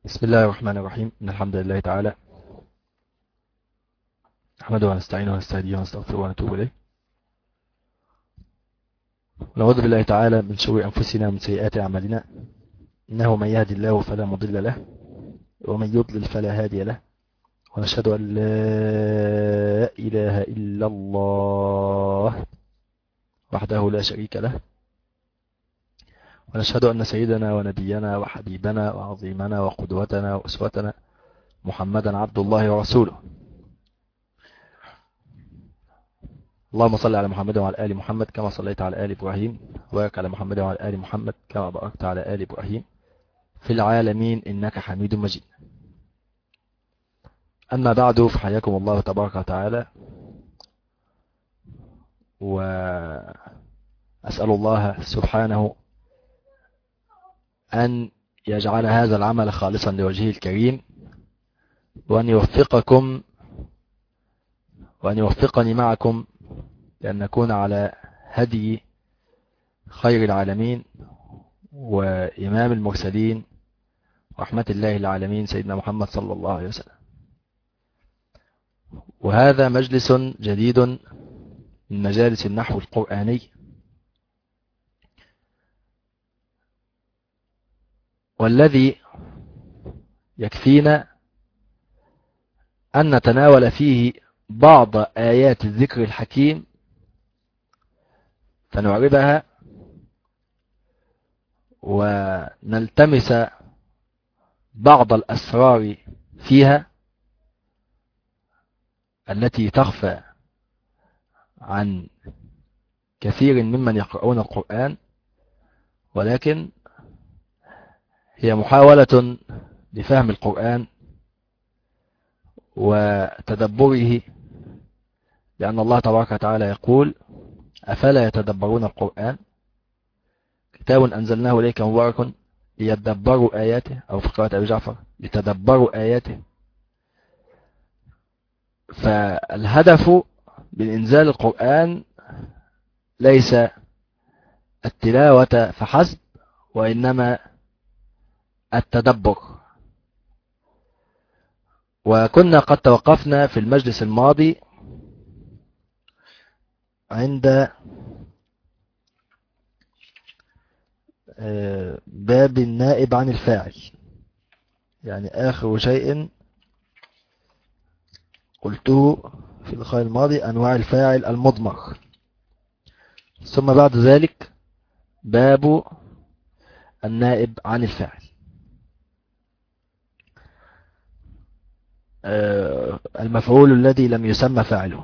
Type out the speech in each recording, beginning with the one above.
بسم الله الرحمن الرحيم. إن الحمد لله تعالى نحمده ونستعينه ونستهديه ونستغفره ونتوب إليه، ونعوذ بالله تعالى من شرور أنفسنا ومن سيئات أعمالنا. إنه من يهدي الله فلا مضل له، ومن يضلل فلا هادي له، ونشهد أن لا إله إلا الله وحده لا شريك له، ونشهد أن سيدنا ونبينا وحبيبنا وعظيمنا وقدوتنا وأسوتنا محمدا عبد الله ورسوله. اللهم صل على محمد وعلى آل محمد كما صليت على آل إبراهيم، وبارك على محمد وعلى آل محمد كما باركت على آل إبراهيم في العالمين إنك حميد مجيد. أما بعد، فحياكم الله تبارك وتعالى، وأسأل الله سبحانه أن يجعل هذا العمل خالصا لوجهه الكريم، وأن يوفقكم وأن يوفقني معكم لأن نكون على هدي خير العالمين وإمام المرسلين رحمة الله العالمين سيدنا محمد صلى الله عليه وسلم. وهذا مجلس جديد من مجالس النحو القرآني، والذي يكفينا أن نتناول فيه بعض آيات الذكر الحكيم فنعربها ونلتمس بعض الأسرار فيها التي تخفى عن كثير ممن يقرؤون القرآن، ولكن هي محاولة لفهم القرآن وتدبره، لأن الله تبارك وتعالى يقول: أفلا يتدبرون القرآن كتاب أنزلناه إليك مبارك ليتدبروا آياته، أو في قراءة أبي جعفر لتدبروا آياته. فالهدف من إنزال القرآن ليس التلاوة فحسب، وإنما التدبر. وكنا قد توقفنا في المجلس الماضي عند باب النائب عن الفاعل، يعني آخر شيء قلته في اللقاء الماضي أنواع الفاعل المضمر. ثم بعد ذلك باب النائب عن الفاعل. المفعول الذي لم يسمى فاعله.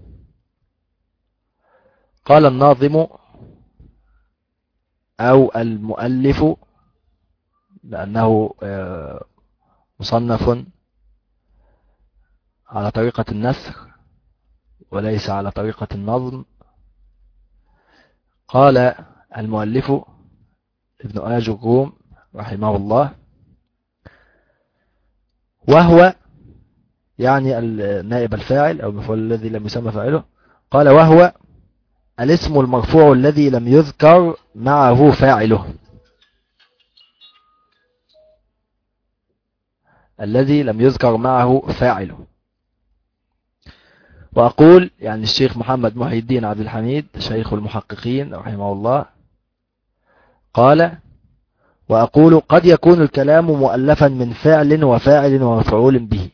قال الناظم أو المؤلف، لأنه مصنف على طريقة النثر وليس على طريقة النظم. قال المؤلف ابن آج الروم رحمه الله: وهو يعني النائب الفاعل أو المفعول الذي لم يسمى فاعله. قال: وهو الاسم المرفوع الذي لم يذكر معه فاعله، الذي لم يذكر معه فاعله. وأقول يعني الشيخ محمد محي الدين عبد الحميد شيخ المحققين رحمه الله قال: وأقول قد يكون الكلام مؤلفا من فعل وفاعل ومفعول به.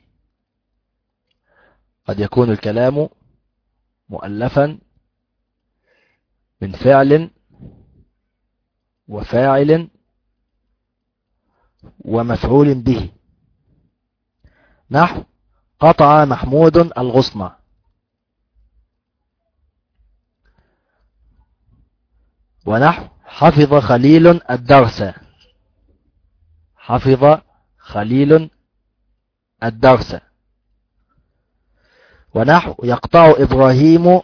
قد يكون الكلام مؤلفا من فعل وفاعل ومفعول به، نحو قطع محمود الغصن، ونحو حفظ خليل الدرس. حفظ خليل الدرس. ونحو يقطع إبراهيم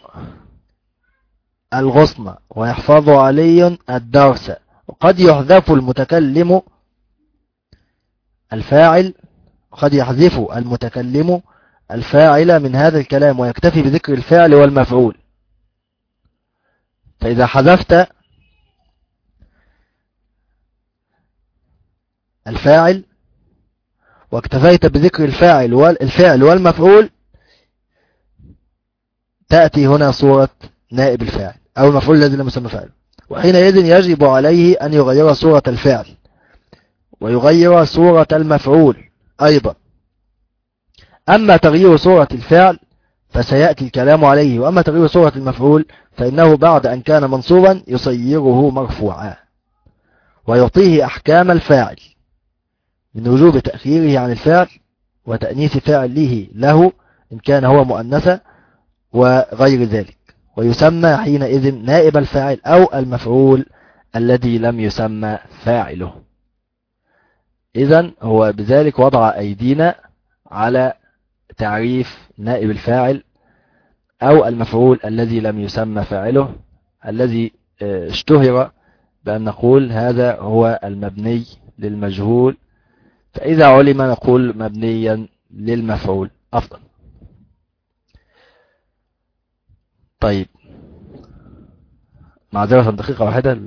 الغصن ويحفظ علي الدرس. وقد يحذف المتكلم الفاعل، وقد يحذف المتكلم الفاعل من هذا الكلام ويكتفي بذكر الفاعل والمفعول. فإذا حذفت الفاعل واكتفيت بذكر الفعل والمفعول، تأتي هنا صورة نائب الفاعل أو المفعول الذي لم يسمى فاعل، وحينئذ يجب عليه أن يغير صورة الفعل ويغير صورة المفعول أيضا. أما تغيير صورة الفعل فسيأتي الكلام عليه، وأما تغيير صورة المفعول فإنه بعد أن كان منصوبا يصيره مرفوعا ويعطيه أحكام الفاعل من وجوب تأخيره عن الفعل وتأنيث فاعله له إن كان هو مؤنثا وغير ذلك، ويسمى حينئذ نائب الفاعل أو المفعول الذي لم يسمى فاعله. إذن هو بذلك وضع أيدينا على تعريف نائب الفاعل أو المفعول الذي لم يسمى فاعله، الذي اشتهر بأن نقول هذا هو المبني للمجهول، فإذا علم نقول مبنيا للمفعول أفضل. طيب، معذرة دقيقة واحدة.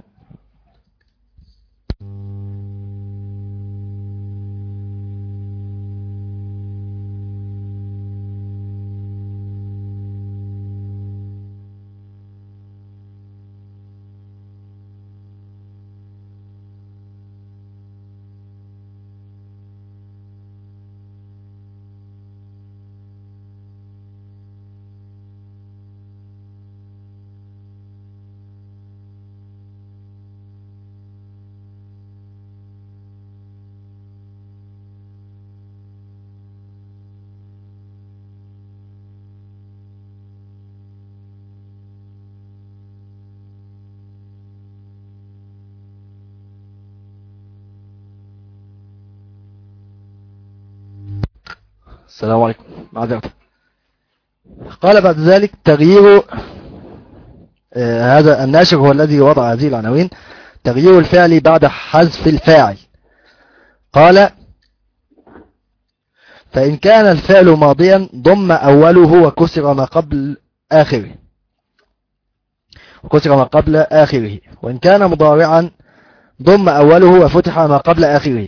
السلام عليكم، معذرة. قال بعد ذلك تغيير هذا الناشر هو الذي وضع هذه العناوين: تغيير الفعل بعد حذف الفاعل. قال: فإن كان الفعل ماضيا ضم أوله وكسر ما قبل آخره، وإن كان مضارعا ضم أوله وفتح ما قبل آخره.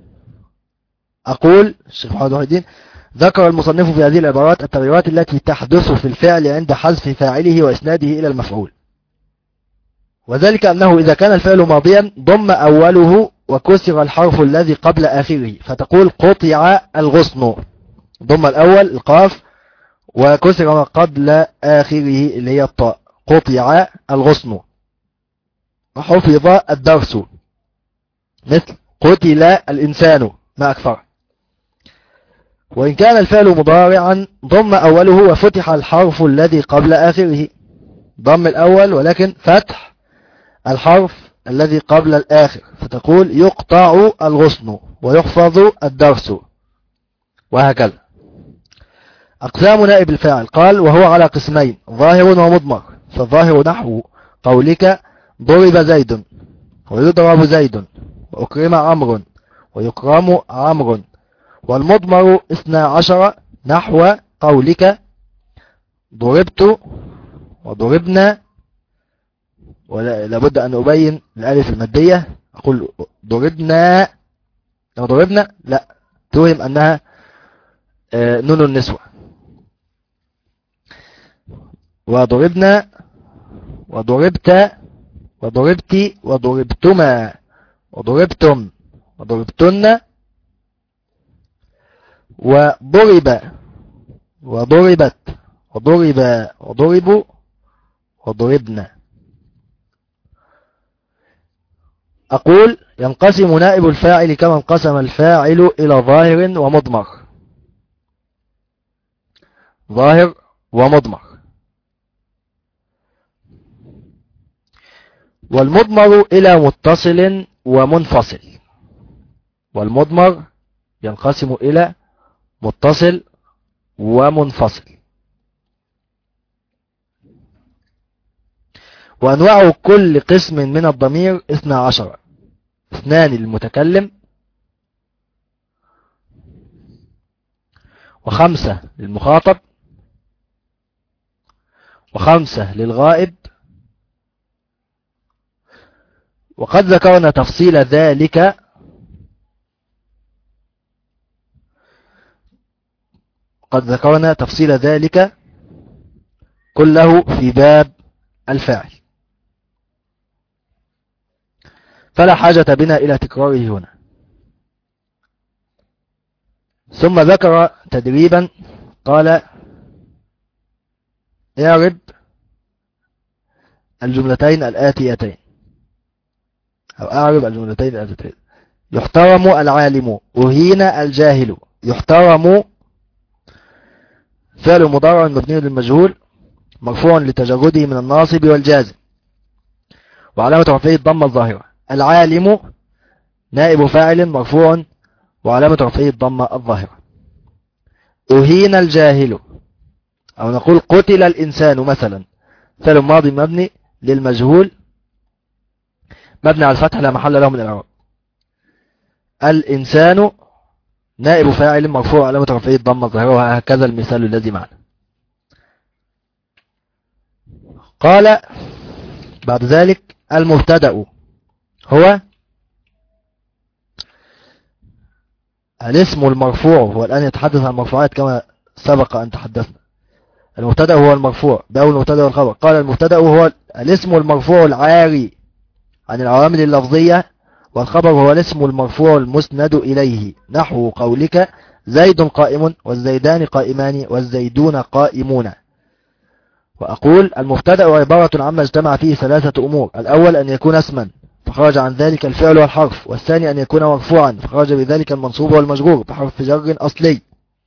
أقول الشيخ محمد وحيد الدين: ذكر المصنف في هذه العبارات التغييرات التي تحدث في الفعل عند حذف فاعله وإسناده إلى المفعول، وذلك أنه إذا كان الفعل ماضيا ضم أوله وكسر الحرف الذي قبل آخره، فتقول قطع الغصن، ضم الأول القاف وكسر ما قبل آخره اللي هي الطاء، قطع الغصن. وحفظ الدرس، مثل قتل الإنسان ما أكثر. وإن كان الفعل مضارعا ضم أوله وفتح الحرف الذي قبل آخره، ضم الأول ولكن فتح الحرف الذي قبل الآخر، فتقول يقطع الغصن ويحفظ الدرس، وهكذا. أقسام نائب الفاعل. قال: وهو على قسمين: ظاهر ومضمر. فالظاهر نحو قولك ضرب زيد ويضرب زيد وأكرم عمرو ويكرم عمرو. والمضمر 12 نحو قولك ضربت وضربنا، ولابد أن أبين الألف المادية، أقول ضربنا، لو ضربنا لا توهم أنها نون النسوة. وضربنا وضربت وضربت وضربتما وضربتم وضربتن. وضرب وضربت وضرب وضربوا وضربنا. أقول: ينقسم نائب الفاعل كما انقسم الفاعل إلى ظاهر ومضمر. ظاهر ومضمر. والمضمر إلى متصل ومنفصل. والمضمر ينقسم إلى متصل ومنفصل. وأنواع كل قسم من الضمير 12: 2 للمتكلم، 5 للمخاطب، 5 للغائب. وقد ذكرنا تفصيل ذلك وقد ذكرنا تفصيل ذلك كله في باب الفاعل، فلا حاجة بنا إلى تكراره هنا. ثم ذكر تدريبا قال: اعرب الجملتين الآتيتين، أو أعرب الجملتين الآتيتين. يحترم العالم، أهين الجاهل. يحترم فعل مضارع مبني للمجهول مرفوع لتجرده من الناصب والجازم وعلامة رفعه الضمة الظاهرة. العالم نائب فاعل مرفوع وعلامة رفعه الضمة الظاهرة. أهين الجاهل، أو نقول قتل الإنسان مثلا، فعل ماضي مبني للمجهول مبني على الفتح لا محل له من الإعراب. الإنسان نائب فاعل مرفوع علامة رفعه الضمة الظاهرة، وهكذا المثال الذي معنا. قال بعد ذلك: المبتدأ هو الاسم المرفوع. هو الآن يتحدث عن المرفوعات كما سبق أن تحدثنا. المبتدأ هو المرفوع، ده المبتدأ والخبر. قال: المبتدأ هو الاسم المرفوع العاري عن العوامل اللفظية، والخبر هو الاسم المرفوع المسند إليه، نحو قولك: زيد قائم، والزيدان قائمان، والزيدون قائمون. وأقول: المبتدأ عبارة عما اجتمع فيه ثلاثة أمور: الأول أن يكون اسما فخرج عن ذلك الفعل والحرف، والثاني أن يكون مرفوعا فخرج بذلك المنصوب والمجرور بحرف جر أصلي،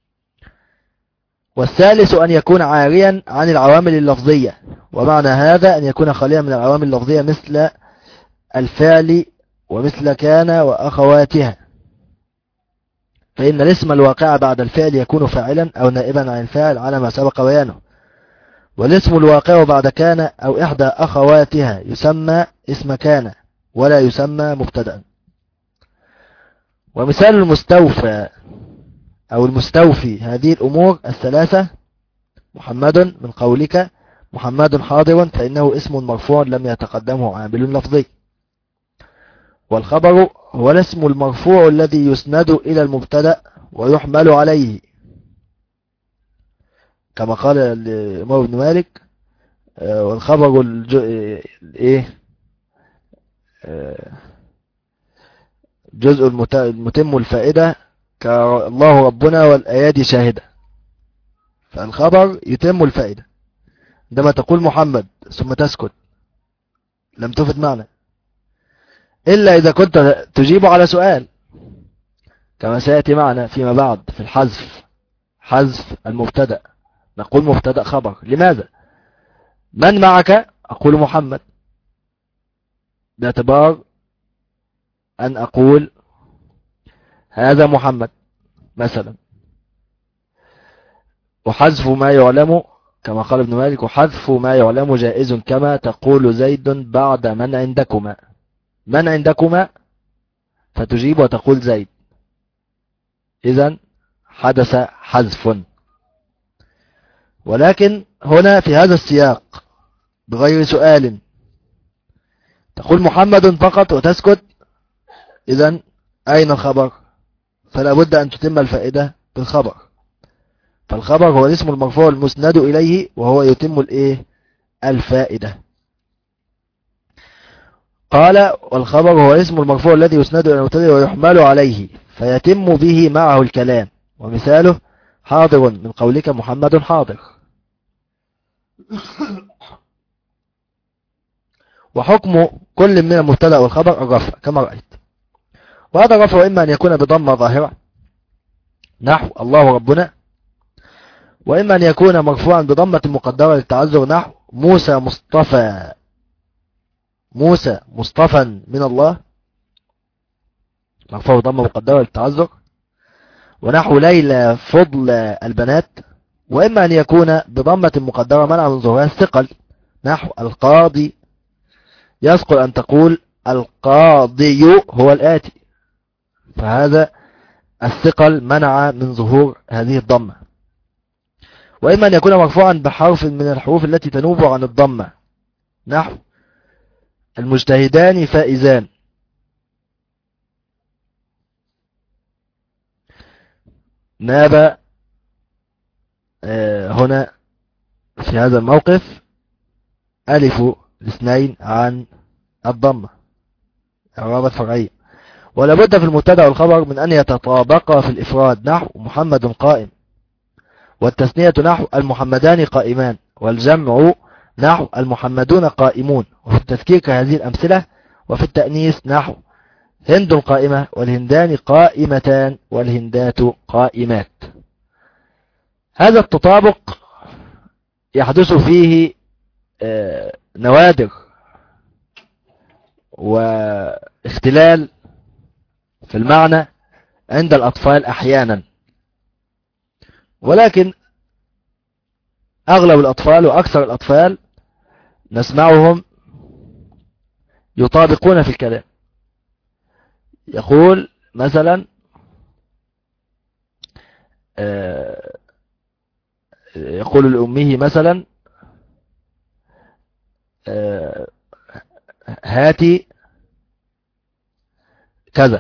والثالث أن يكون عاريا عن العوامل اللفظية. ومعنى هذا أن يكون خاليا من العوامل اللفظية مثل الفعل ومثل كان وأخواتها، فإن الاسم الواقع بعد الفعل يكون فاعلا أو نائبا عن الفاعل على ما سبق بيانه، والاسم الواقع بعد كان أو إحدى أخواتها يسمى اسم كان ولا يسمى مبتدأ. ومثال المستوفى أو المستوفي هذه الأمور الثلاثة: محمد من قولك محمد حاضر، فإنه اسم مرفوع لم يتقدمه عامل لفظي. والخبر هو الاسم المرفوع الذي يسند إلى المبتدأ ويحمل عليه، كما قال الإمام ابن مالك: والخبر جزء المتم الفائدة كالله ربنا والأيادي شاهدة. فالخبر يتم الفائدة عندما تقول محمد ثم تسكت، لم تفد معنى، إلا إذا كنت تجيب على سؤال، كما سيأتي معنا فيما بعد في الحذف، حذف المبتدأ. نقول مبتدأ خبر. لماذا؟ من معك؟ أقول محمد، باعتبار أن أقول هذا محمد مثلا. وحذف ما يعلم كما قال ابن مالك: وحذف ما يعلم جائز كما تقول زيد بعد من عندكما. من عندكما فتجيب وتقول زيد، إذن حدث حذف. ولكن هنا في هذا السياق بغير سؤال تقول محمد فقط وتسكت، إذن أين الخبر؟ فلا بد أن تتم الفائدة بالخبر. فالخبر هو الاسم المرفوع المسند إليه، وهو يتم الفائدة. قال: والخبر هو الاسم المرفوع الذي يسند إلى المبتدأ ويحمل عليه فيتم به معه الكلام. ومثاله: حاضر من قولك محمد حاضر. وحكم كل من المبتدأ والخبر الرفع كما رأيت. وهذا الرفع إما أن يكون بضمة ظاهرة نحو الله ربنا، وإما أن يكون مرفوعا بضمة مقدرة للتعذر نحو موسى مصطفى. موسى مصطفى من الله، مرفوع بضمة مقدرة للتعذر، ونحو ليلى فضل البنات. وإما أن يكون بضمة مقدرة منع من ظهورها الثقل نحو القاضي. يثقل أن تقول القاضي هو الآتي، فهذا الثقل منع من ظهور هذه الضمة. وإما أن يكون مرفوعا بحرف من الحروف التي تنوب عن الضمة نحو المجتهدان فائزان. ناب هنا في هذا الموقف ألف الاثنين عن الضمة إعرابات فرعية. ولا بد في المبتدا والخبر من أن يتطابقا في الإفراد نحو محمد قائم، والتثنية نحو المحمدان قائمان، والجمع نحو المحمدون قائمون، وفي التذكير كهذه الأمثلة. وفي التأنيث نحو هند قائمة، والهندان قائمتان، والهندات قائمات. هذا التطابق يحدث فيه نوادر واختلال في المعنى عند الأطفال أحيانا، ولكن أغلب الأطفال وأكثر الأطفال نسمعهم يطابقون في الكلام. يقول مثلا يقول لأمه مثلا هاتي كذا،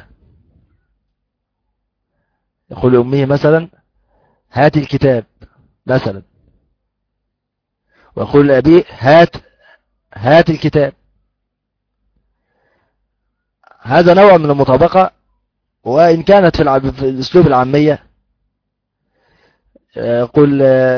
يقول لأمه مثلا هاتي الكتاب مثلا، ويقول لأبيه هات الكتاب. هذا نوع من المطابقة، وإن كانت في الأسلوب العامية يقول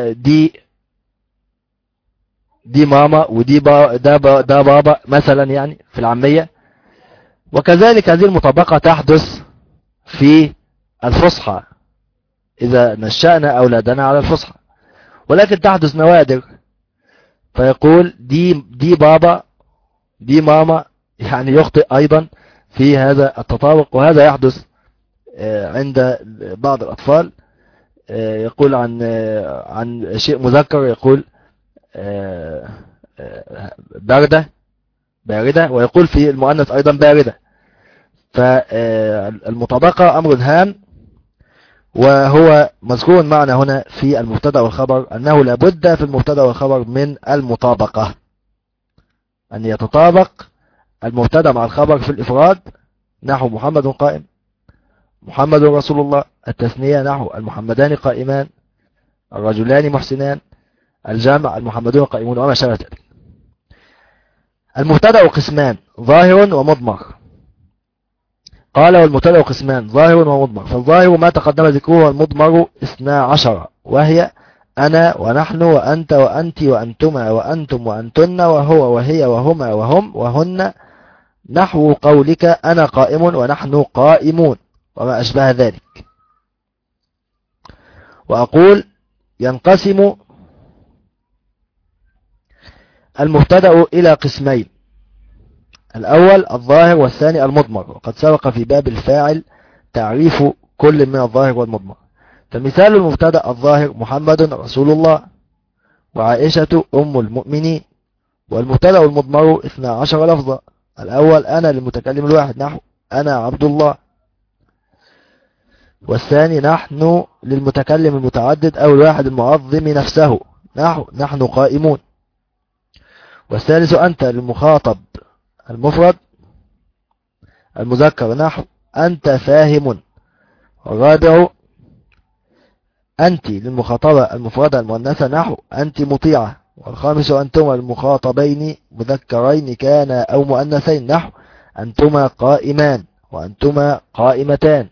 دي ماما ودي ده بابا مثلا، يعني في العامية. وكذلك هذه المطابقة تحدث في الفصحى إذا نشأنا أولادنا على الفصحى، ولكن تحدث نوادر، فيقول دي بابا دي ماما، يعني يخطئ أيضا في هذا التطابق. وهذا يحدث عند بعض الأطفال، يقول عن شيء مذكر يقول باردة، ويقول في المؤنث أيضا باردة. فالمطابقة أمر هام، وهو مذكور معنا هنا في المبتدا والخبر أنه لابد في المبتدا والخبر من المطابقة، أن يتطابق المبتدا مع الخبر في الإفراد نحو محمد قائم، محمد رسول الله. التثنية نحو المحمدان قائمان، الرجلان محسنان. الجمع المحمدون قائمون، وما شابه ذلك. المبتدا قسمان ظاهر ومضمر. قال والمبتدا قسمان ظاهر ومضمر، فالظاهر ما تقدم ذكره، والمضمر 12، وهي أنا ونحن وأنت وأنت وأنتما وأنتم وأنتن وهو وهي وهما وهم وهن، نحو قولك أنا قائم ونحن قائمون، وما أشبه ذلك. وأقول ينقسم المبتدا إلى قسمين: الأول الظاهر، والثاني المضمر. وقد سبق في باب الفاعل تعريف كل من الظاهر والمضمر. فمثال المبتدا الظاهر محمد رسول الله، وعائشة أم المؤمنين. والمبتدا المضمر 12 لفظا: الأول أنا للمتكلم الواحد نحو أنا عبد الله، والثاني نحن للمتكلم المتعدد أو الواحد المعظم نفسه نحو نحن قائمون، والثالث أنت للمخاطب المفرد المذكر نحو أنت فاهم، والرابع أنت للمخاطبة المفردة المؤنثة نحو أنت مطيعة، والخامس أنتما للمخاطبين مذكرين كان أو مؤنثين نحو أنتما قائمان وأنتما قائمتان،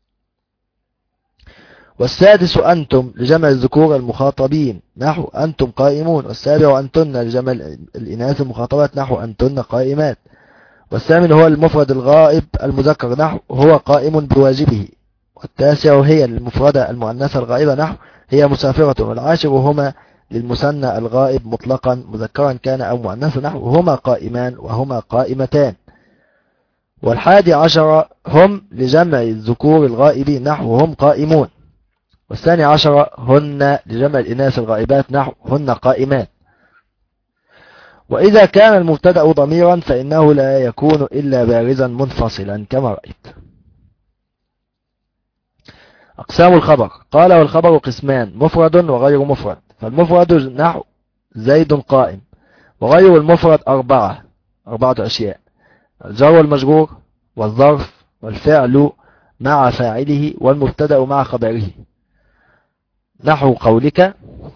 والسادس أنتم لجمع الذكور المخاطبين نحو أنتم قائمون، والسابع أنتن لجمع الإناث المخاطبات نحو أنتن قائمات، والثامن هو المفرد الغائب المذكر نحو هو قائم بواجبه، والتاسع هي للمفردة المؤنثة الغائبة نحو هي مسافرة، والعاشر هما للمثنى الغائب مطلقا مذكرا كان أو مؤنثا نحو هما قائمان وهما قائمتان، والحادي عشر هم لجمع الذكور الغائبين نحو هم قائمون، والثاني عشر هن لجمع الإناث الغائبات نحو هن قائمات. وإذا كان المبتدأ ضميرا فإنه لا يكون إلا بارزا منفصلا كما رأيت. أقسام الخبر. قال والخبر قسمان: مفرد وغير مفرد. فالمفرد نحو زيد قائم، وغير المفرد أربعة أشياء: الجار والمجرور، والظرف، والفعل مع فاعله، والمبتدأ مع خبره. نحو قولك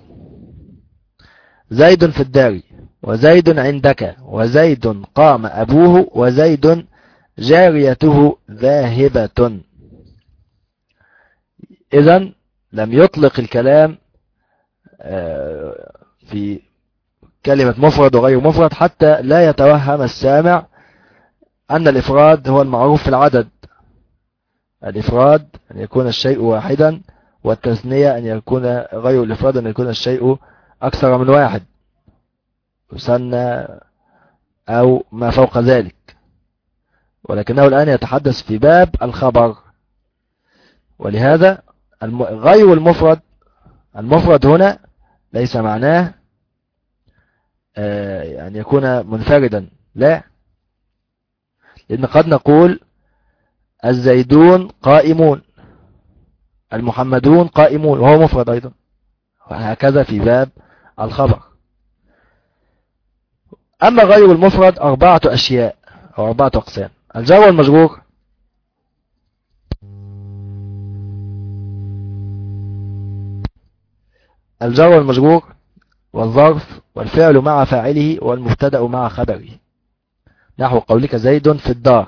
زيد في الدار وزيد عندك وزيد قام أبوه وزيد جاريته ذاهبة. إذن لم يطلق الكلام في كلمة مفرد وغير مفرد حتى لا يتوهم السامع أن الإفراد هو المعروف في العدد. الإفراد أن يكون الشيء واحدا، والتثنية أن يكون غير الإفراد أن يكون الشيء أكثر من واحد يثنى أو ما فوق ذلك، ولكنه الآن يتحدث في باب الخبر. ولهذا غير المفرد، المفرد هنا ليس معناه أن يكون منفردا، لا، لأن قد نقول الزيدون قائمون، المحمدون قائمون، وهو مفرد أيضا، وهكذا في باب الخبر. أما غير المفرد 4 أشياء أو 4 أقسام: الجر والمجرور، الجر والمجرور والظرف والفعل مع فاعله والمبتدأ مع خبره. نحو قولك زيد في الدار،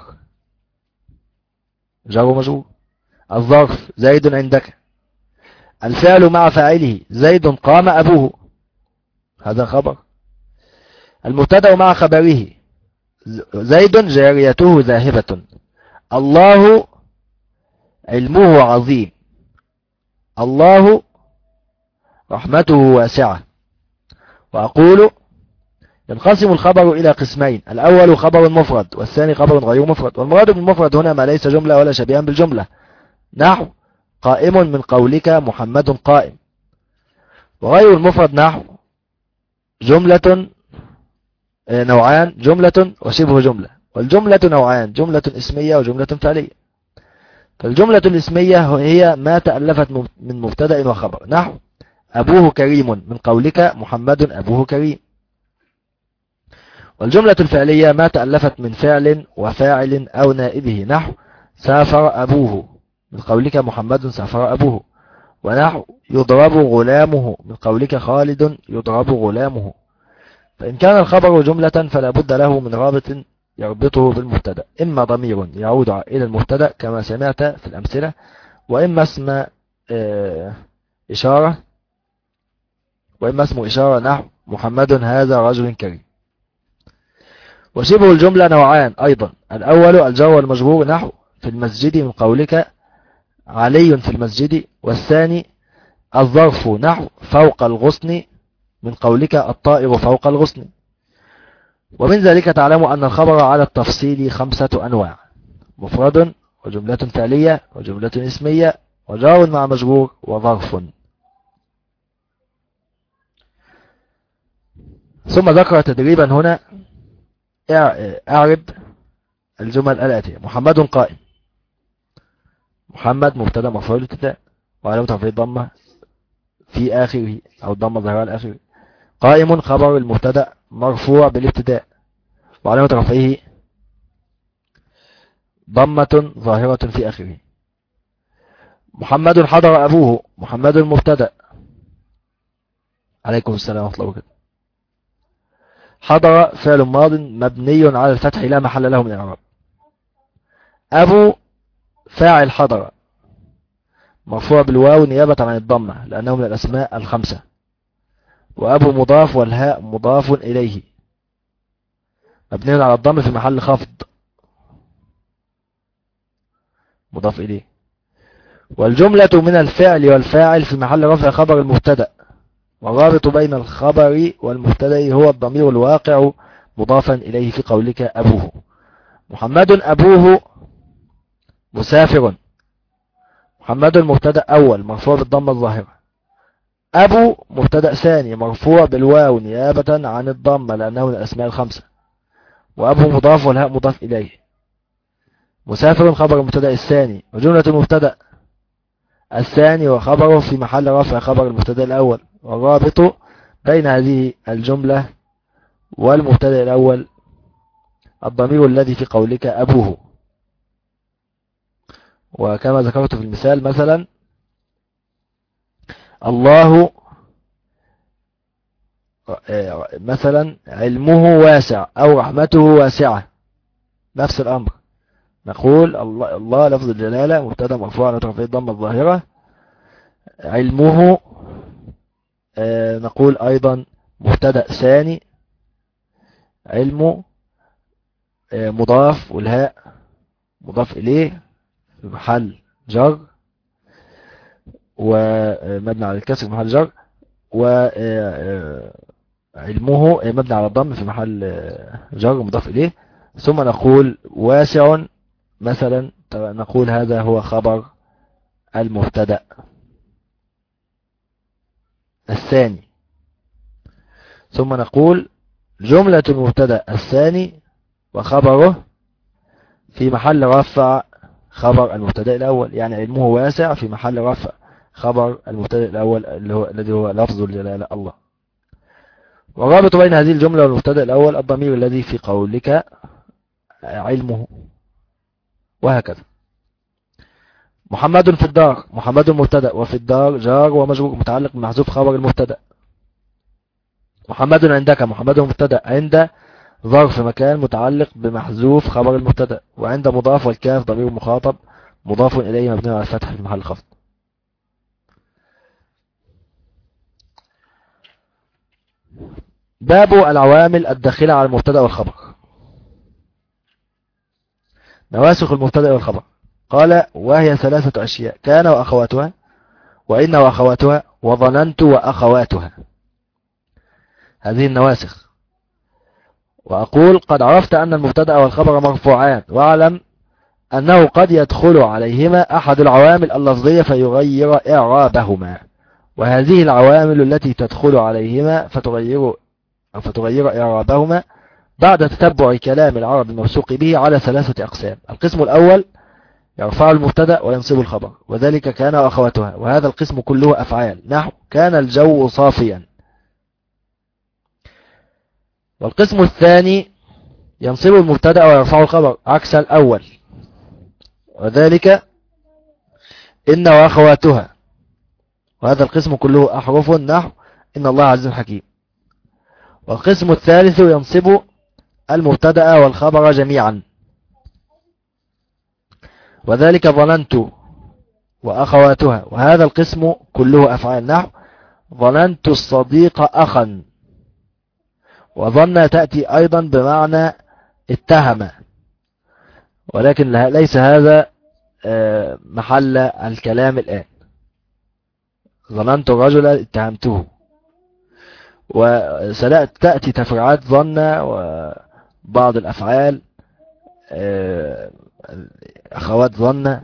جر ومجرور. الظرف زيد عندك. الفعل مع فاعله زيد قام أبوه، هذا خبر. المبتدأ مع خبره زيد جاريته ذاهبة. الله علمه عظيم. الله رحمته واسعة. وأقول ينقسم الخبر إلى قسمين: الأول خبر مفرد والثاني خبر غير مفرد. والمراد بالمفرد هنا ما ليس جملة ولا شبيها بالجملة، نحو قائم من قولك محمد قائم. وغير المفرد نحو جملة نوعان: جملة وشبه جملة. والجملة نوعان: جملة اسمية وجملة فعلية. فالجملة الاسمية هي ما تألفت من مبتدأ وخبر، نحو أبوه كريم من قولك محمد أبوه كريم. والجملة الفعلية ما تألفت من فعل وفاعل أو نائبه، نحو سافر أبوه من قولك محمد سافر أبوه. ونحو يضرب غلامه من قولك خالد يضرب غلامه. فإن كان الخبر جملة فلا بد له من رابط يربطه بالمبتدأ، إما ضمير يعود إلى المبتدأ كما سمعت في الأمثلة، وإما اسم إشارة، وإما اسم إشارة نحو محمد هذا رجل كريم. وشبه الجملة نوعان أيضا: الأول الجر والمجرور، نحو في المسجد من قولك علي في المسجد. والثاني الظرف، نحو فوق الغصن من قولك الطائر فوق الغصن. ومن ذلك تعلم أن الخبر على التفصيل 5 أنواع: مفرد وجملة فعلية وجملة اسمية وجار مع مجرور وظرف. ثم ذكر تدريبا هنا: اعرب الجمل الآتية: محمد قائم. محمد مبتدا مرفوع للابتداء وعلامة رفعه الضمة في آخره أو الضمة ظاهرة على آخره. قائم خبر المبتدا مرفوع بالابتداء وعلامة رفعه ضمة ظاهرة في آخره. محمد حضر أبوه. محمد المبتدا. عليكم السلام ورحمة الله وبركاته. حضر فعل ماض مبني على الفتح لا محل له من الإعراب. أبو فاعل حضر مرفوع بالواو نيابة عن الضمة لأنه من الأسماء 5. وأبو مضاف والهاء مضاف إليه مبني على الضم في محل خفض مضاف إليه. والجملة من الفعل والفاعل في محل رفع خبر المبتدأ، والرابط بين الخبر والمبتدأ هو الضمير الواقع مضافا إليه في قولك أبوه. محمد أبوه مسافر. محمد المبتدأ أول مرفوع بالضمة الظاهرة. أبو مبتدأ ثاني مرفوع بالواو نيابة عن الضمة لأنه من الأسماء 5. وأبو مضاف والهاء مضاف إليه. مسافر خبر المبتدأ الثاني. وجملة المبتدأ الثاني وخبره في محل رفع خبر المبتدأ الأول. والرابط بين هذه الجملة والمبتدأ الأول الضمير الذي في قولك أبوه. وكما ذكرت في المثال مثلا الله مثلا علمه واسع أو رحمته واسعة، نفس الأمر. نقول الله لفظ الجلالة مبتدا مرفوع على رفعه الضمة الظاهرة. علمه نقول أيضا مبتدا ثاني، علمه مضاف والهاء مضاف إليه في محل جر، ومبني على الكسر في محل جر، وعلمه مبني على الضم في محل جر مضاف إليه. ثم نقول واسع مثلا، نقول هذا هو خبر المبتدا الثاني. ثم نقول جملة المبتدا الثاني وخبره في محل رفع خبر المبتدا الأول، يعني علمه واسع في محل رفع خبر المبتدا الأول الذي هو لفظ الجلالة الله. والرابط بين هذه الجملة والمبتدا الأول الضمير الذي في قولك علمه، وهكذا. محمد في الدار، محمد مبتدا وفي الدار جار ومجرور متعلق بمحذوف خبر المبتدا. محمد عندك، محمد مبتدا، عند ظرف مكان متعلق بمحذوف خبر المبتدا، وعند مضاف والكاف ضمير مخاطب مضاف إليه مبني على الفتح في محل خفض. باب العوامل الداخلة على المبتدا والخبر. نواسخ المبتدا والخبر. قال وهي ثلاثة أشياء: كان وأخواتها، وإن وأخواتها، وظننت وأخواتها. هذه النواسخ. وأقول قد عرفت أن المبتدا والخبر مرفوعان، واعلم أنه قد يدخل عليهما أحد العوامل اللفظية فيغير إعرابهما، وهذه العوامل التي تدخل عليهما فتغير إعرابهما بعد تتبع كلام العرب الموثوق به على ثلاثة أقسام. القسم الأول يرفع المبتدا وينصب الخبر، وذلك كان وأخواتها، وهذا القسم كله أفعال، نحو كان الجو صافيا. والقسم الثاني ينصب المبتدا ويرفع الخبر عكس الأول، وذلك إن وأخواتها، وهذا القسم كله أحرف، نحو إن الله عزيز حكيم. والقسم الثالث ينصب المبتدا والخبر جميعا، وذلك ظننت وأخواتها، وهذا القسم كله أفعال، نحو ظننت الصديق أخا. وظن تأتي أيضا بمعنى اتهم، ولكن ليس هذا محل الكلام الآن. ظننت الرجل اتهمته، وستأتي تفريعات ظن وبعض الأفعال أخوات ظن،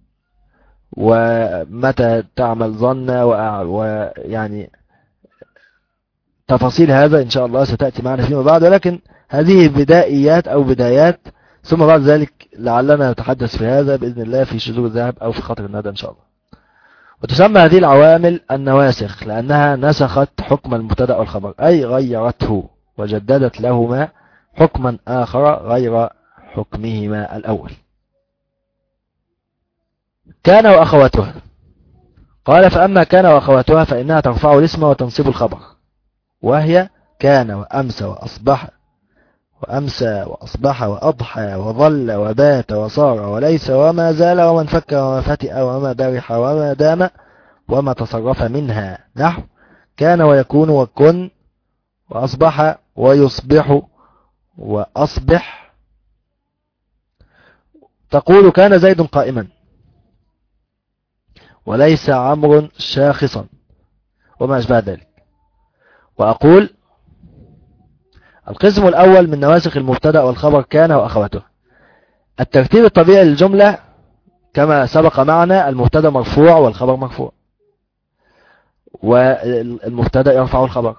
ومتى تعمل ظن، ويعني تفاصيل هذا إن شاء الله ستأتي معنا فيما بعد، ولكن هذه بدايات أو بدايات، ثم بعد ذلك لعلنا نتحدث في هذا بإذن الله في شذور الذهب أو في خاطر الندى إن شاء الله. وتسمى هذه العوامل النواسخ لأنها نسخت حكم المبتدا والخبر، أي غيرته وجددت لهما حكما آخر غير حكمهما الأول. كان وأخواتها. قال فأما كان وأخواتها فإنها ترفع الاسم وتنصب الخبر، وهي كان وأمسى وأصبح وأضحى وظل وبات وصار وليس وما زال وما انفك وما فتئ وما برح وما دام وما تصرف منها، نحو كان ويكون وكن وأصبح ويصبح وأصبح. تقول كان زيد قائما وليس عمرو شاخصا وما أشبه ذلك. وأقول القسم الأول من نواسخ المبتدا والخبر كان وأخواته. الترتيب الطبيعي للجملة كما سبق معنا: المبتدا مرفوع والخبر مرفوع، والمبتدا يرفع الخبر،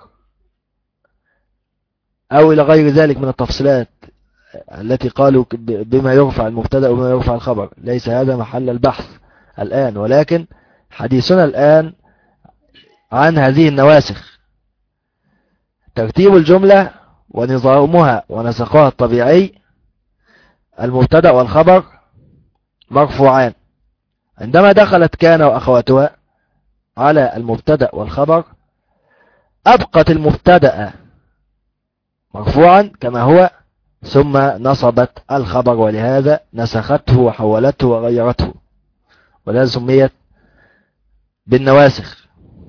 أو إلى غير ذلك من التفصيلات التي قالوا بما يرفع المبتدا وبما يرفع الخبر. ليس هذا محل البحث الآن، ولكن حديثنا الآن عن هذه النواسخ. ترتيب الجملة ونظامها ونسقها الطبيعي: المبتدا والخبر مرفوعان. عندما دخلت كان وأخواتها على المبتدأ والخبر أبقت المبتدأ مرفوعا كما هو، ثم نصبت الخبر، ولهذا نسخته وحولته وغيرته، ولهذا سميت بالنواسخ.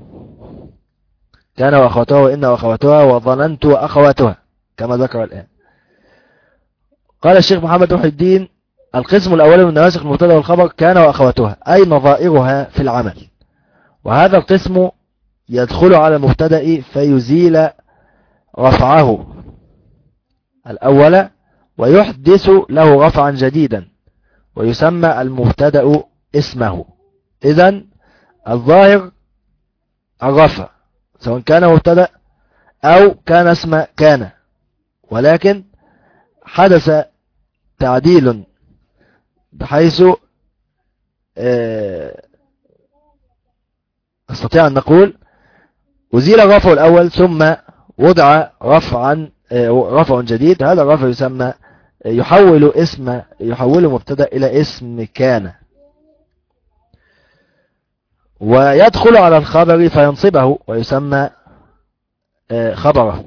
كان وأخواتها وإن وأخواتها وظننت وأخواتها كما ذكر الآن. قال الشيخ محمد محي الدين: القسم الأول من النواسخ المبتدأ والخبر كان وأخواتها، أي نظائرها في العمل. وهذا القسم يدخل على المبتدأ فيزيل رفعه الأول ويحدث له رفعا جديدا، ويسمى المبتدأ اسمه. إذن الظاهر الرفع سواء كان مبتدأ أو كان اسم كان، ولكن حدث تعديل بحيث نستطيع أن نقول أزيل الرفع الأول ثم وضع رفع جديد. هذا الرفع يسمى يحول مبتدأ إلى اسم كان، ويدخل على الخبر فينصبه ويسمى خبره.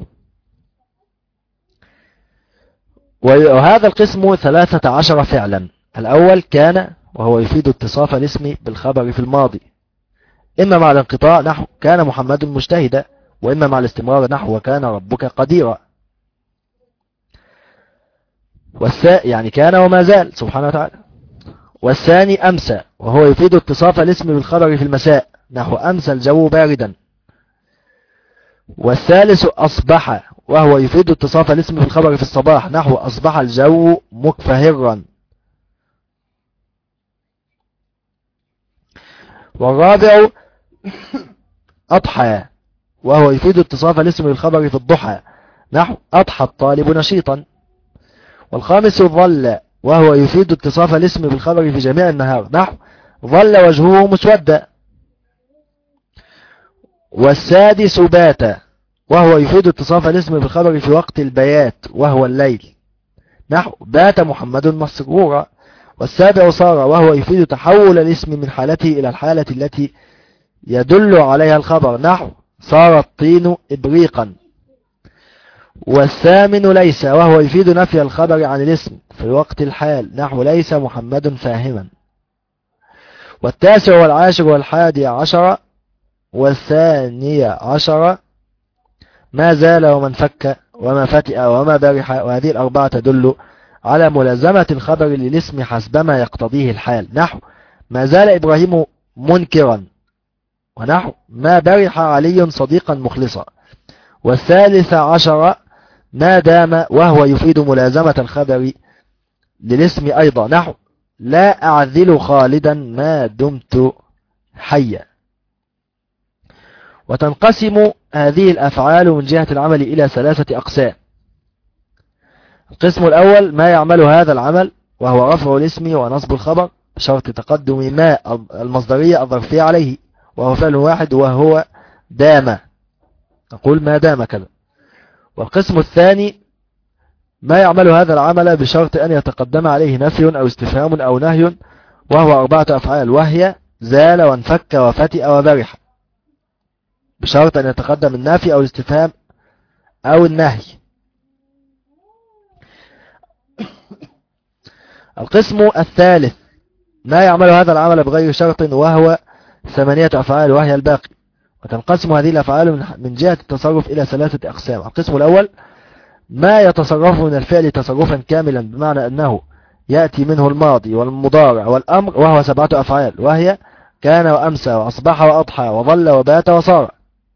وهذا القسم 13 فعلا. الأول كان، وهو يفيد اتصاف الاسم بالخبر في الماضي، إما مع الانقطاع نحو كان محمد مجتهدا، وإما مع الاستمرار نحو كان ربك قديرا. يعني كان وما زال سبحانه وتعالى. والثاني أمسى، وهو يفيد اتصاف الاسم بالخبر في المساء نحو أمسى الجو باردا. والثالث أصبح، وهو يفيد اتصاف الاسم بالخبر في الصباح نحو أصبح الجو مكفهرا. والرابع أضحى، وهو يفيد اتصاف الاسم بالخبر في الضحى نحو أضحى الطالب نشيطا. والخامس ظل، وهو يفيد اتصاف الاسم بالخبر في جميع النهار نحو ظل وجهه مسودا. والسادس بات، وهو يفيد اتصاف الاسم بالخبر في وقت البيات وهو الليل نحو بات محمد مسرورا. والسابع صار، وهو يفيد تحول الاسم من حالته إلى الحالة التي يدل عليها الخبر نحو صار الطين إبريقا. والثامن ليس، وهو يفيد نفي الخبر عن الاسم في وقت الحال نحو ليس محمد فاهما. والتاسع والعاشر والحادي عشر والثاني عشر ما زال ومن فك وما فتئ وما برح. وهذه الأربعة تدل على ملازمة الخبر للاسم حسبما يقتضيه الحال نحو ما زال إبراهيم منكرا، ونحو ما برح علي صديقا مخلصا. والثالث عشر ما دام، وهو يفيد ملازمة الخبر للاسم أيضا نحو لا أعذل خالدا ما دمت حيا. وتنقسم هذه الأفعال من جهة العمل إلى 3 أقسام. القسم الأول ما يعمل هذا العمل، وهو رفع الاسم ونصب الخبر بشرط تقدم ما المصدرية الظرفية عليه، وهو فعل واحد وهو دام، نقول ما دام كذا. والقسم الثاني ما يعمل هذا العمل بشرط أن يتقدم عليه نفي أو استفهام أو نهي، وهو 4 أفعال، وهي زال وانفك وفتئ وبرح، بشرط أن يتقدم النافي أو الاستفهام أو النهي. القسم الثالث ما يعمل هذا العمل بغير شرط، وهو 8 أفعال وهي الباقي. وتنقسم هذه الأفعال من جهة التصرف إلى 3 أقسام. القسم الأول ما يتصرف من الفعل تصرفا كاملا، بمعنى أنه يأتي منه الماضي والمضارع والأمر، وهو 7 أفعال، وهي كان وأمسى وأصبح وأضحى وظل وبات وصار.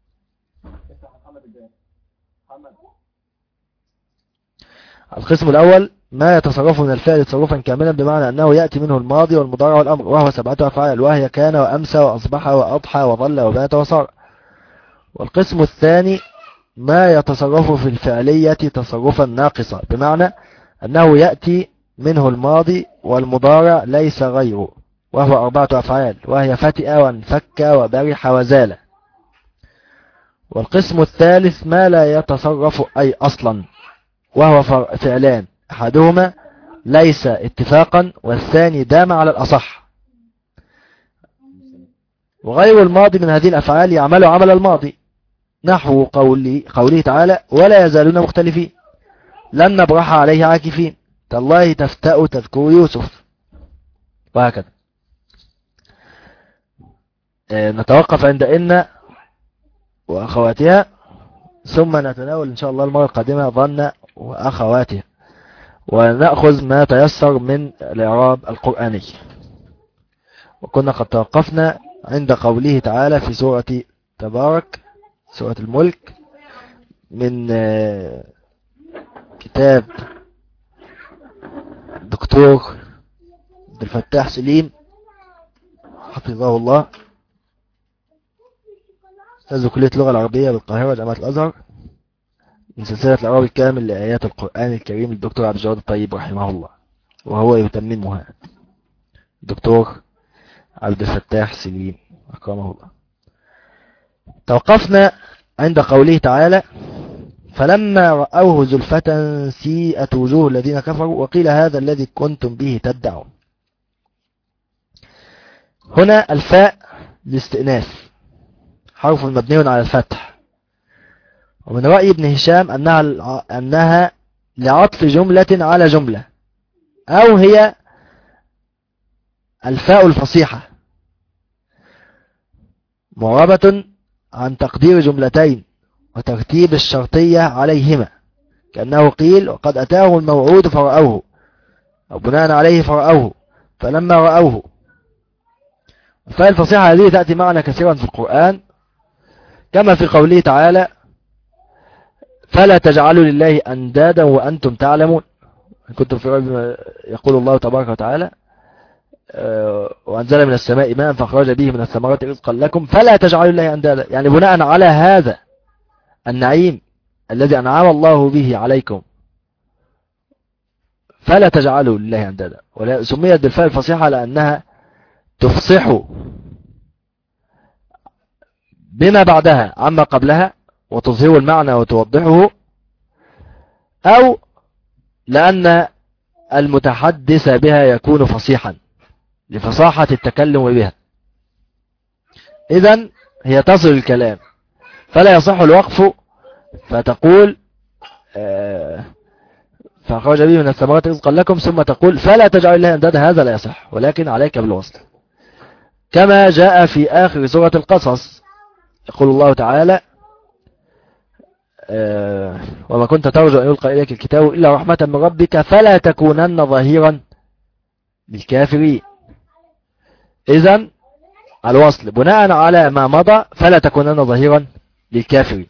القسم الأول ما يتصرف من الفعل تصرفا كاملا، بمعنى أنه يأتي منه الماضي والمضارع والأمر، وهو 7 أفعال، وهي كان وأمسى وأصبح وأضحى وظل وبات وصار. والقسم الثاني ما يتصرف في الفعلية تصرفا ناقصا، بمعنى أنه يأتي منه الماضي والمضارع ليس غيره، وهو 4 أفعال، وهي فتئ وانفك وبرح وزال. والقسم الثالث ما لا يتصرف أي أصلا، وهو فعلان، أحدهما ليس اتفاقا والثاني دام على الأصح. وغير الماضي من هذه الأفعال يعمل عمل الماضي، نحو قوله تعالى ولا يزالون مختلفين، لن نبرح عليه عاكفين، تالله تفتأ تذكر يوسف، وهكذا. نتوقف عند إن وأخواتها، ثم نتناول إن شاء الله المرة القادمة ظن وأخواتها، ونأخذ ما تيسر من الإعراب القرآني. وكنا قد توقفنا عند قوله تعالى في سورة تبارك، سورة الملك، من كتاب الدكتور عبد الفتاح سليم حفظه الله، أستاذ كلية اللغة العربية بالقاهرة جامعة الأزهر، من سلسلة الإعراب الكامل لآيات القرآن الكريم الدكتور عبد الجواد الطيب رحمه الله، وهو يتممها الدكتور عبد الفتاح سليم أكرمه الله. توقفنا عند قوله تعالى فلما رأوه زلفة سيئت وجوه الذين كفروا وقيل هذا الذي كنتم به تدعون. هنا الفاء للاستئناف، حرف مبني على الفتح، ومن رأي ابن هشام أنها لعطف جملة على جملة، أو هي الفاء الفصيحة معربة عن تقدير جملتين وترتيب الشرطية عليهما، كأنه قيل وقد أتاه الموعود فرأوه، أو بناء عليه فرأوه فلما رأوه. الفاء الفصيحة هذه تأتي معنا كثيرا في القرآن، كما في قوله تعالى فلا تجعلوا لله أندادا وأنتم تعلمون، كنتم في ريب يقول الله تبارك وتعالى وأنزل من السماء ماء فأخرج به من الثمرات رزقا لكم فلا تجعلوا لله أندادا، يعني بناء على هذا النعيم الذي أنعم الله به عليكم فلا تجعلوا لله أندادا. سميت بالفاء الفصيحة لأنها تفصح بما بعدها عما قبلها وتظهر المعنى وتوضحه، أو لأن المتحدث بها يكون فصيحا لفصاحة التكلم بها، إذن هي تصل الكلام فلا يصح الوقف فتقول فأخرج به من الثمرات رزقا لكم ثم تقول فلا تجعلوا لله أندادا، هذا لا يصح، ولكن عليك بالوصل، كما جاء في آخر سورة القصص يقول الله تعالى وما كنت ترجو أن يلقى إليك الكتاب إلا رحمة من ربك فلا تكونن ظهيرا للكافرين. إذن الوصل بناء على ما مضى فلا تكونن ظهيرا للكافرين.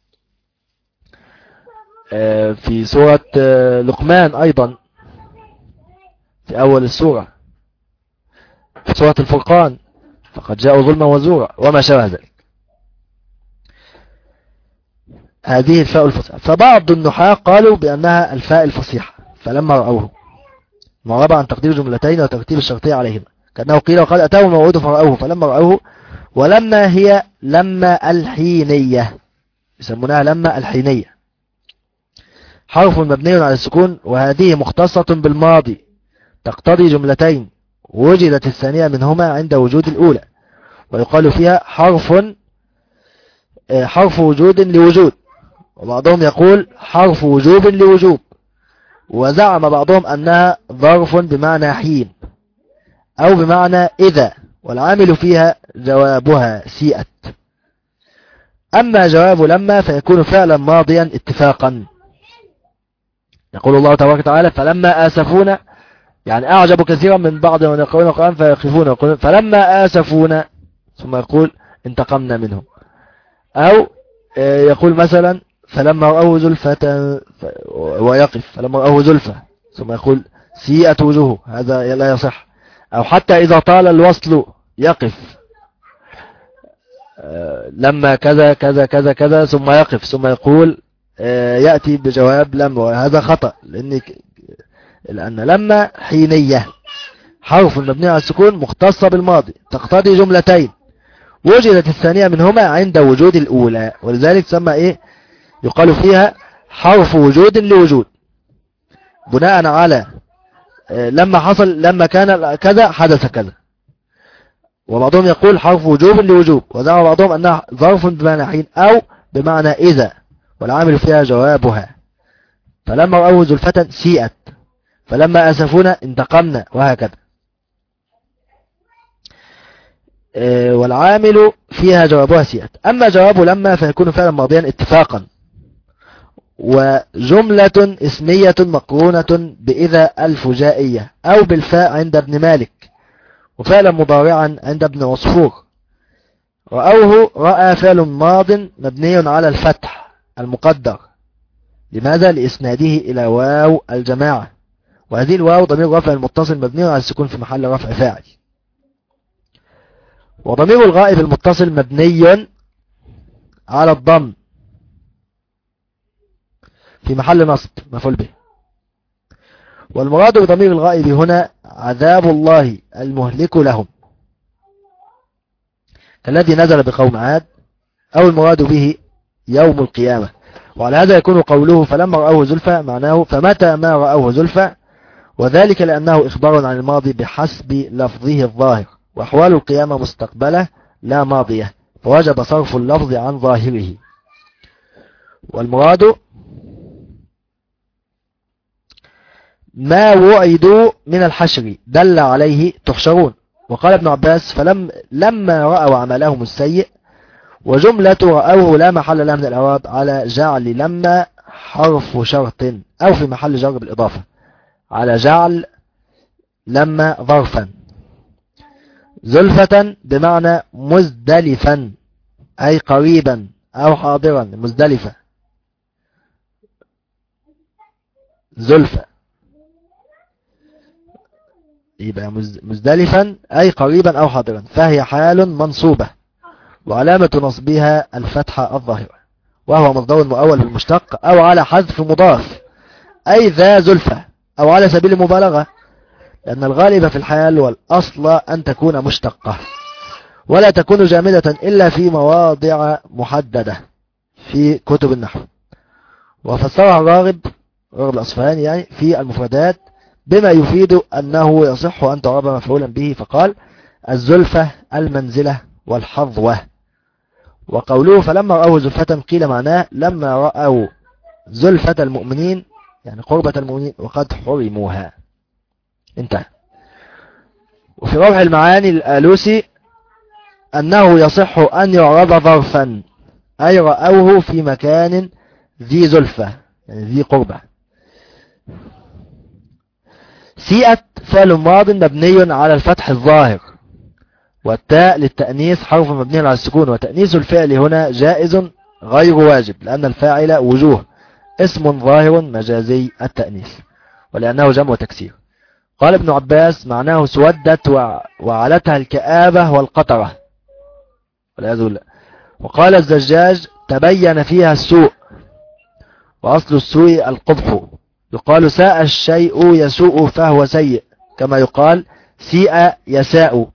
في سورة لقمان أيضا في أول السورة، في سورة الفرقان فقد جاءوا ظلما وزورا وما شابه ذلك. هذه الفاء الفصيحة، فبعض النحاة قالوا بأنها الفاء الفصيحة فلما رأوه معربة عن تقدير جملتين وترتيب الشرطية عليهما، كأنه قيل وقال أتاه الموعود فرأوه فلما رأوه، ولما هي لما الحينية، يسمونها لما الحينية، حرف مبني على السكون، وهذه مختصة بالماضي تقتضي جملتين وجدت الثانية منهما عند وجود الأولى، ويقال فيها حرف وجود لوجود، وبعضهم يقول حرف وجوب لوجوب، وزعم بعضهم أنها ظرف بمعنى حين أو بمعنى إذا، والعامل فيها جوابها سيئت. أما جواب لما فيكون فعلا ماضيا اتفاقا، يقول الله تبارك وتعالى فلما آسفونا، يعني أعجب كثيرا من بعض من يقرؤون القرآن فيخفون يقولون فلما آسفونا، ثم يقول انتقمنا منهم، أو يقول مثلا فلما رأوه زلفة ويقف، فلما رأوه زلفة ثم يقول سيئت وجوه، هذا لا يصح، أو حتى إذا طال الوصل يقف لما كذا كذا كذا كذا ثم يقف ثم يقول يأتي بجواب لما، وهذا خطأ، لأن لما حينية حرف مبني على السكون مختصة بالماضي تقتضي جملتين وجدت الثانية منهما عند وجود الأولى، ولذلك سمى يقال فيها حرف وجود لوجود، بناء على لما حصل، لما كان كذا حدث كذا، وبعضهم يقول حرف وجوب لوجوب، وزعم بعضهم أنها ظرف بمعنى حين أو بمعنى إذا، والعامل فيها جوابها. فلما رأوه زلفة سيئت، فلما أسفونا انتقمنا، وهكذا. والعامل فيها جوابها سيئت. أما جواب لما فيكون فعلا ماضيا اتفاقا، وجملة اسمية مقرونة بإذا الفجائية أو بالفاء عند ابن مالك، وفعلا مضارعا عند ابن عصفور. رأوه رأى فعل ماض مبني على الفتح المقدر. لماذا؟ لإسناده إلى واو الجماعة، وهذه الواو ضمير رفع المتصل مبني على السكون في محل رفع فاعل. وضمير الغائب المتصل مبني على الضم في محل نصب مفعول به. والمراد بضمير الغائب هنا عذاب الله المهلك لهم، كالذي نزل بقوم عاد، أو المراد به يوم القيامة. وعلى هذا يكون قوله فلما رأوه زلفى معناه فمتى ما رأوه زلفى، وذلك لأنه إخبار عن الماضي بحسب لفظه الظاهر، وأحوال القيامة مستقبلة لا ماضية، فوجب صرف اللفظ عن ظاهره. والمراد ما وعدوا من الحشر دل عليه تحشرون. وقال ابن عباس لما رأوا عملهم السيء، وجملة رأوه لا محل لها من الإعراب على جعل لما حرف شرط أو في محل جر بالإضافة، على جعل لما ظرفا. زلفة بمعنى مزدلفا أي قريبا أو حاضرا، مزدلفة زلفة، يبقى مزدلفا أي قريبا أو حاضرا، فهي حال منصوبة، وعلامة نصبها الفتحة الظاهرة، وهو مصدر مؤول بالمشتق أو على حذف مضاف أي ذا زلفة، أو على سبيل المبالغة، لأن الغالب في الحال والأصل أن تكون مشتقة، ولا تكون جامدة إلا في مواضع محددة في كتب النحو. وفسرها الراغب الأصفهاني يعني في المفردات بما يفيد أنه يصح أن تعرب مفعولا به، فقال الزلفة المنزلة والحظوة. وقوله فلما رأوا زلفة قيل معناه لما رأوا زلفة المؤمنين يعني قربة المؤمنين وقد حرموها. انتهى. وفي روح المعاني الآلوسي أنه يصح أن يعرب ظرفا أي رأوه في مكان ذي زلفة يعني ذي قربة. سيئت فعل ماض مبني على الفتح الظاهر، والتاء للتأنيث حرف مبني على السكون، وتأنيث الفعل هنا جائز غير واجب، لأن الفاعل وجوه اسم ظاهر مجازي التأنيث، ولأنه جمع تكسير. قال ابن عباس معناه سودت وعلتها الكآبة والقطرة والعياذ بالله. وقال الزجاج تبين فيها السوء، وأصل السوء القبح، يقال ساء الشيء يسوء فهو سيء، كما يقال سيء يساء،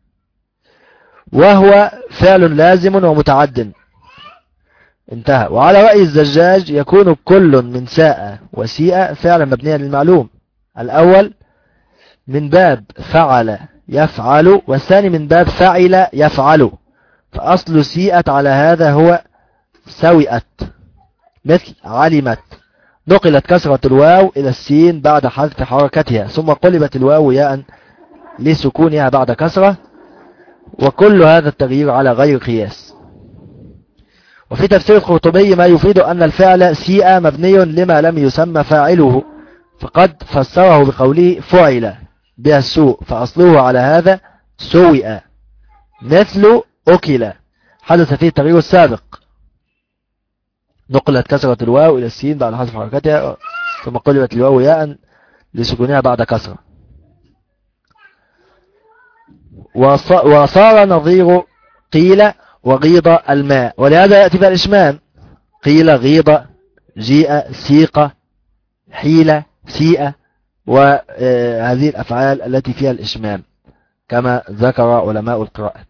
وهو فعل لازم ومتعد. انتهى. وعلى رأي الزجاج يكون كل من ساء وسيء فعلا مبنيا للمعلوم، الأول من باب فعل يفعل، والثاني من باب فعل يفعل، فأصل سيئت على هذا هو سوئت، مثل علمت. نقلت كسرة الواو إلى السين بعد حذف حركتها، ثم قلبت الواو ياء لسكونها بعد كسرة، وكل هذا التغيير على غير قياس. وفي تفسير القرطبي ما يفيد أن الفعل سيء مبني لما لم يسمى فاعله، فقد فسره بقوله فعل بها السوء، فأصله على هذا سوئ، مثل أكل حدث فيه التغيير السابق، نقلت كسرة الواو إلى السين بعد حذف حركتها، ثم قلبت الواو ياء لسكونها بعد كسرة. وصار نظير قيل وغيض الماء، ولهذا يأتي بها الإشمام، قيل غيض جيء سيق حيل سيء، وهذه الأفعال التي فيها الإشمام كما ذكر علماء القراءة.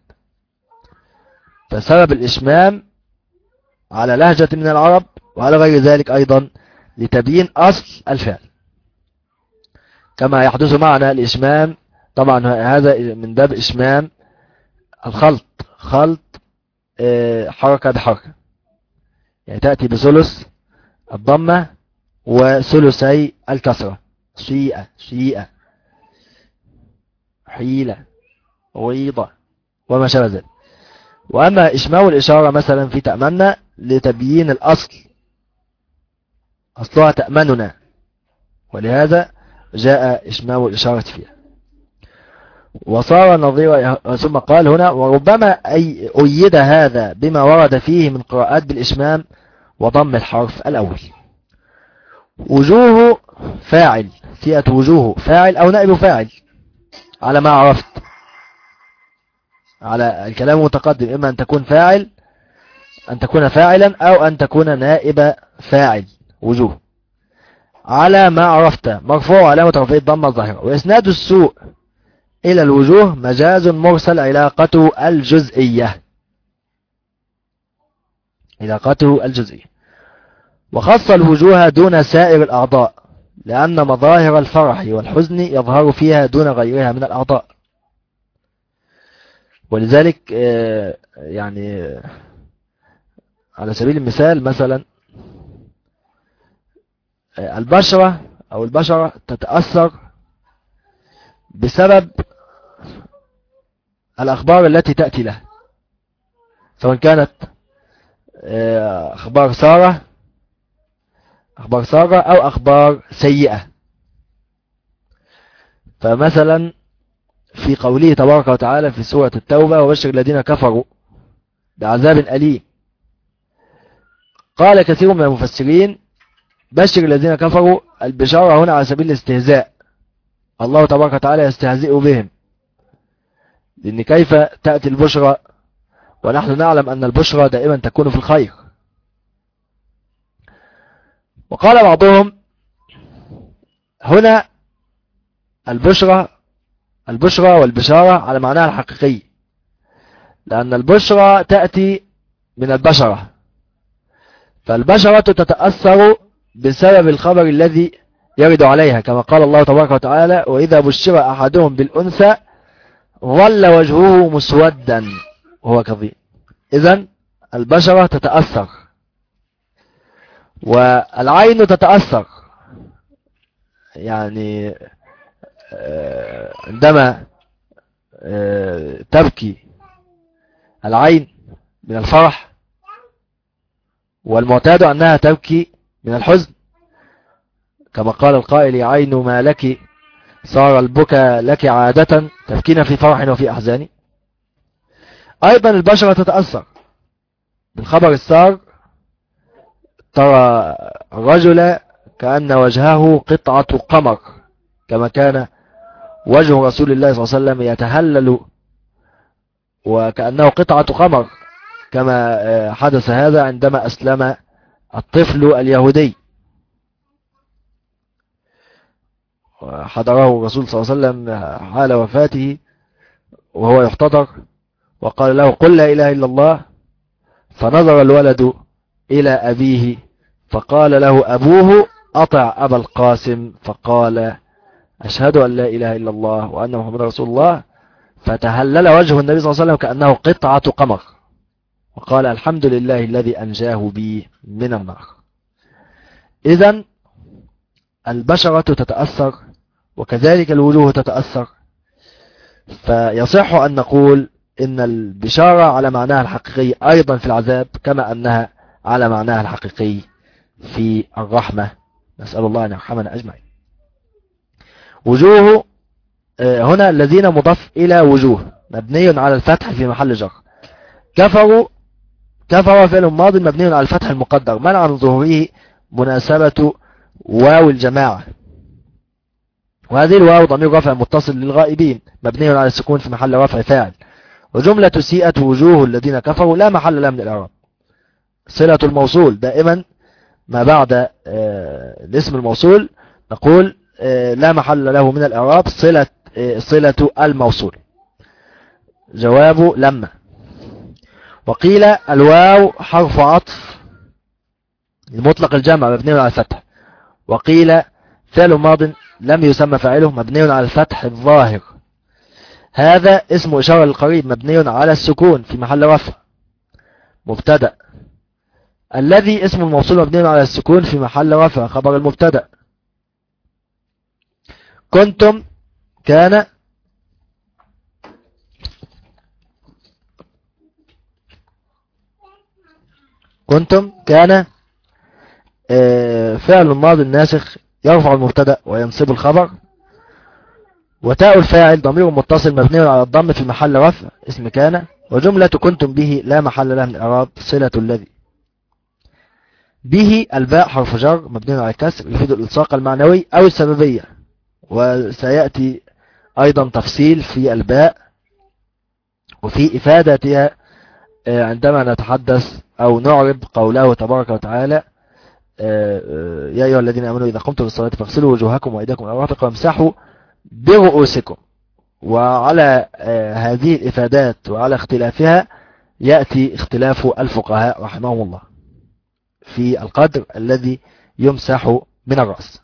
فسبب الإشمام على لهجة من العرب، وعلى غير ذلك أيضا لتبيين أصل الفعل، كما يحدث معنا الإشمام. طبعا هذا من باب إشمام الخلط، خلط حركة بحركة، يعني تأتي بثلث الضمة وثلثي الكسرة، شيئة شيئة، حيلة، غيضة، وما شابه ذلك. وأما إشماو الإشارة مثلا في تأمنا لتبيين الأصل، أصلها تأمننا، ولهذا جاء إشماو الإشارة فيها. وصار نظير، ثم قال هنا: وربما أيد هذا بما ورد فيه من قراءات بالإشمام وضم الحرف الأول. وجوه فاعل، فئة وجوه فاعل أو نائب فاعل على ما عرفت، على الكلام المتقدم، إما أن تكون فاعل، أن تكون فاعلا، أو أن تكون نائب فاعل. وجوه على ما عرفت مرفوع علامة رفعه الضمة الظاهرة. وإسناد السوء إلى الوجوه مجاز مرسل علاقته الجزئية، علاقته الجزئية. وخص الوجوه دون سائر الأعضاء لأن مظاهر الفرح والحزن يظهر فيها دون غيرها من الأعضاء. ولذلك يعني على سبيل المثال مثلا البشرة أو البشرة تتأثر بسبب الأخبار التي تأتي له، سواء كانت أخبار سارة أو أخبار سيئة. فمثلا في قوله تبارك وتعالى في سورة التوبة: وبشر الذين كفروا بعذاب أليم، قال كثير من المفسرين: بشر الذين كفروا، البشارة هنا على سبيل الاستهزاء، الله تبارك وتعالى يستهزئ بهم، لأن كيف تأتي البشرى ونحن نعلم أن البشرى دائما تكون في الخير. وقال بعضهم هنا البشرى والبشارة على معناها الحقيقي، لأن البشرى تأتي من البشرة، فالبشرة تتأثر بسبب الخبر الذي يرد عليها، كما قال الله تبارك وتعالى: وإذا بشر أحدهم بالأنثى ظل وجهه مسودا وهو كظيم. إذن البشرة تتأثر، والعين تتأثر، يعني عندما تبكي العين من الفرح، والمعتاد أنها تبكي من الحزن، كما قال القائل: يا عين ما لك صار البكاء لك عادة، تبكين في فرح وفي أحزان. أيضا البشرة تتأثر بالخبر السار، ترى الرجل كأن وجهه قطعة قمر، كما كان وجه رسول الله صلى الله عليه وسلم يتهلل وكأنه قطعة قمر، كما حدث هذا عندما أسلم الطفل اليهودي، وحضره الرسول صلى الله عليه وسلم حال وفاته وهو يحتضر، وقال له: قل لا إله إلا الله. فنظر الولد إلى أبيه فقال له أبوه: أطع أبا القاسم. فقال: أشهد أن لا إله إلا الله وأن محمد رسول الله. فتهلل وجه النبي صلى الله عليه وسلم كأنه قطعة قمر، وقال: الحمد لله الذي أنجاه بي من النار. إذن البشرة تتأثر، وكذلك الوجوه تتأثر، فيصح أن نقول إن البشارة على معناها الحقيقي أيضا في العذاب، كما أنها على معناها الحقيقي في الرحمة. نسأل الله أن يرحمنا أجمعين. وجوه هنا الذين مضاف إلى وجوه مبني على الفتح في محل جر. كفر فعل ماضي مبني على الفتح المقدر منع من ظهوره مناسبة واو الجماعة، وهذه الواو ضمير رفع متصل للغائبين مبني على السكون في محل رفع فاعل. وجملة سيئة وجوه الذين كفروا لا محل لها من الإعراب، صلة الموصول دائما ما بعد الاسم الموصول نقول لا محل له من الإعراب، صلة الموصول، جواب لما. وقيل الواو حرف عطف لمطلق الجمع مبني على الفتح. وقيل فعل ماض لم يسمى فاعله مبني على الفتح الظاهر هذا اسم إشارة للقريب مبني على السكون في محل رفع مبتدأ. الذي اسم الموصول مبني على السكون في محل رفع خبر المبتدأ. كنتم كان فعل الماضي الناسخ يرفع المبتدأ وينصب الخبر. وتاء الفاعل ضمير متصل مبني على الضم في محل رفع اسم كان. وجملة كنتم به لا محل لها من الإعراب صلة الذي. به الباء حرف جر مبني على الكسر يفيد الإلصاق المعنوي أو السببية، وسيأتي أيضا تفصيل في الباء وفي إفادتها عندما نتحدث أو نعرب قوله تبارك وتعالى يا أيها الذين آمنوا إذا قمتم للصلاة فاغسلوا وجوهكم وأيديكم إلى المرافق وامسحوا برؤوسكم. وعلى هذه الإفادات وعلى اختلافها يأتي اختلاف الفقهاء رحمهم الله في القدر الذي يمسح من الرأس.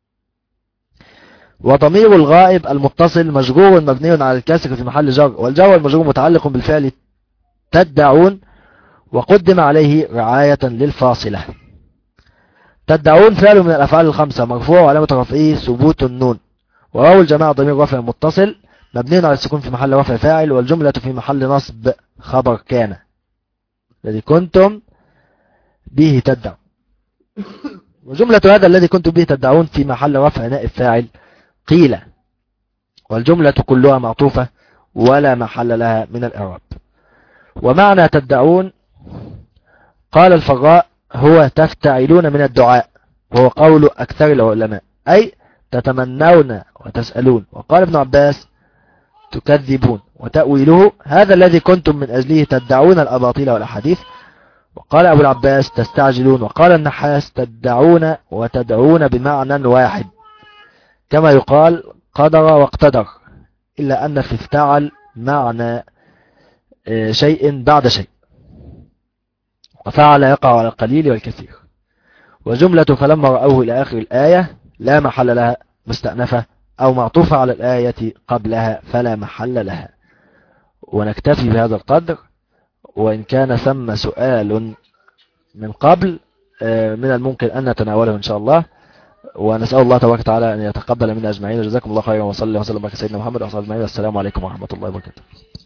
وضمير الغائب المتصل مجرور مبني على الكسر في محل جر، والجر والمجرور متعلق بالفعل تدعون وقدم عليه رعاية للفاصلة. تدعون فعل من الأفعال الخمسة مرفوع وعلامة رفعه ثبوت النون. وواو الجماعة ضمير رفع متصل مبني على السكون في محل رفع فاعل، والجملة في محل نصب خبر كان الذي كنتم به تدعون. وجملة هذا الذي كنتم به تدعون في محل رفع نائب فاعل قيل، والجملة كلها معطوفة ولا محل لها من الإعراب. ومعنى تدعون قال الفراء هو تفتعلون من الدعاء، وهو قول أكثر العلماء، أي تتمنون وتسألون. وقال ابن عباس تكذبون، وتأويله هذا الذي كنتم من أجله تدعون الأباطيل والأحاديث. وقال أبو العباس تستعجلون. وقال النحاس تدعون وتدعون بمعنى واحد، كما يقال قدر واقتدر، إلا أن في افتعل معنى شيء بعد شيء، وفعل يقع على القليل والكثير. وجملة فلما رأوه إلى آخر الآية لا محل لها مستأنفة أو معطوفة على الآية قبلها فلا محل لها. ونكتفي بهذا القدر، وإن كان ثم سؤال من قبل من الممكن أن نتناوله إن شاء الله. ونسأل الله تبارك وتعالى أن يتقبل منا أجمعين. جزاكم الله خيرا، وصلى الله وسلم على سيدنا محمد وعلى آله وصحبه أجمعين. السلام عليكم ورحمة الله وبركاته.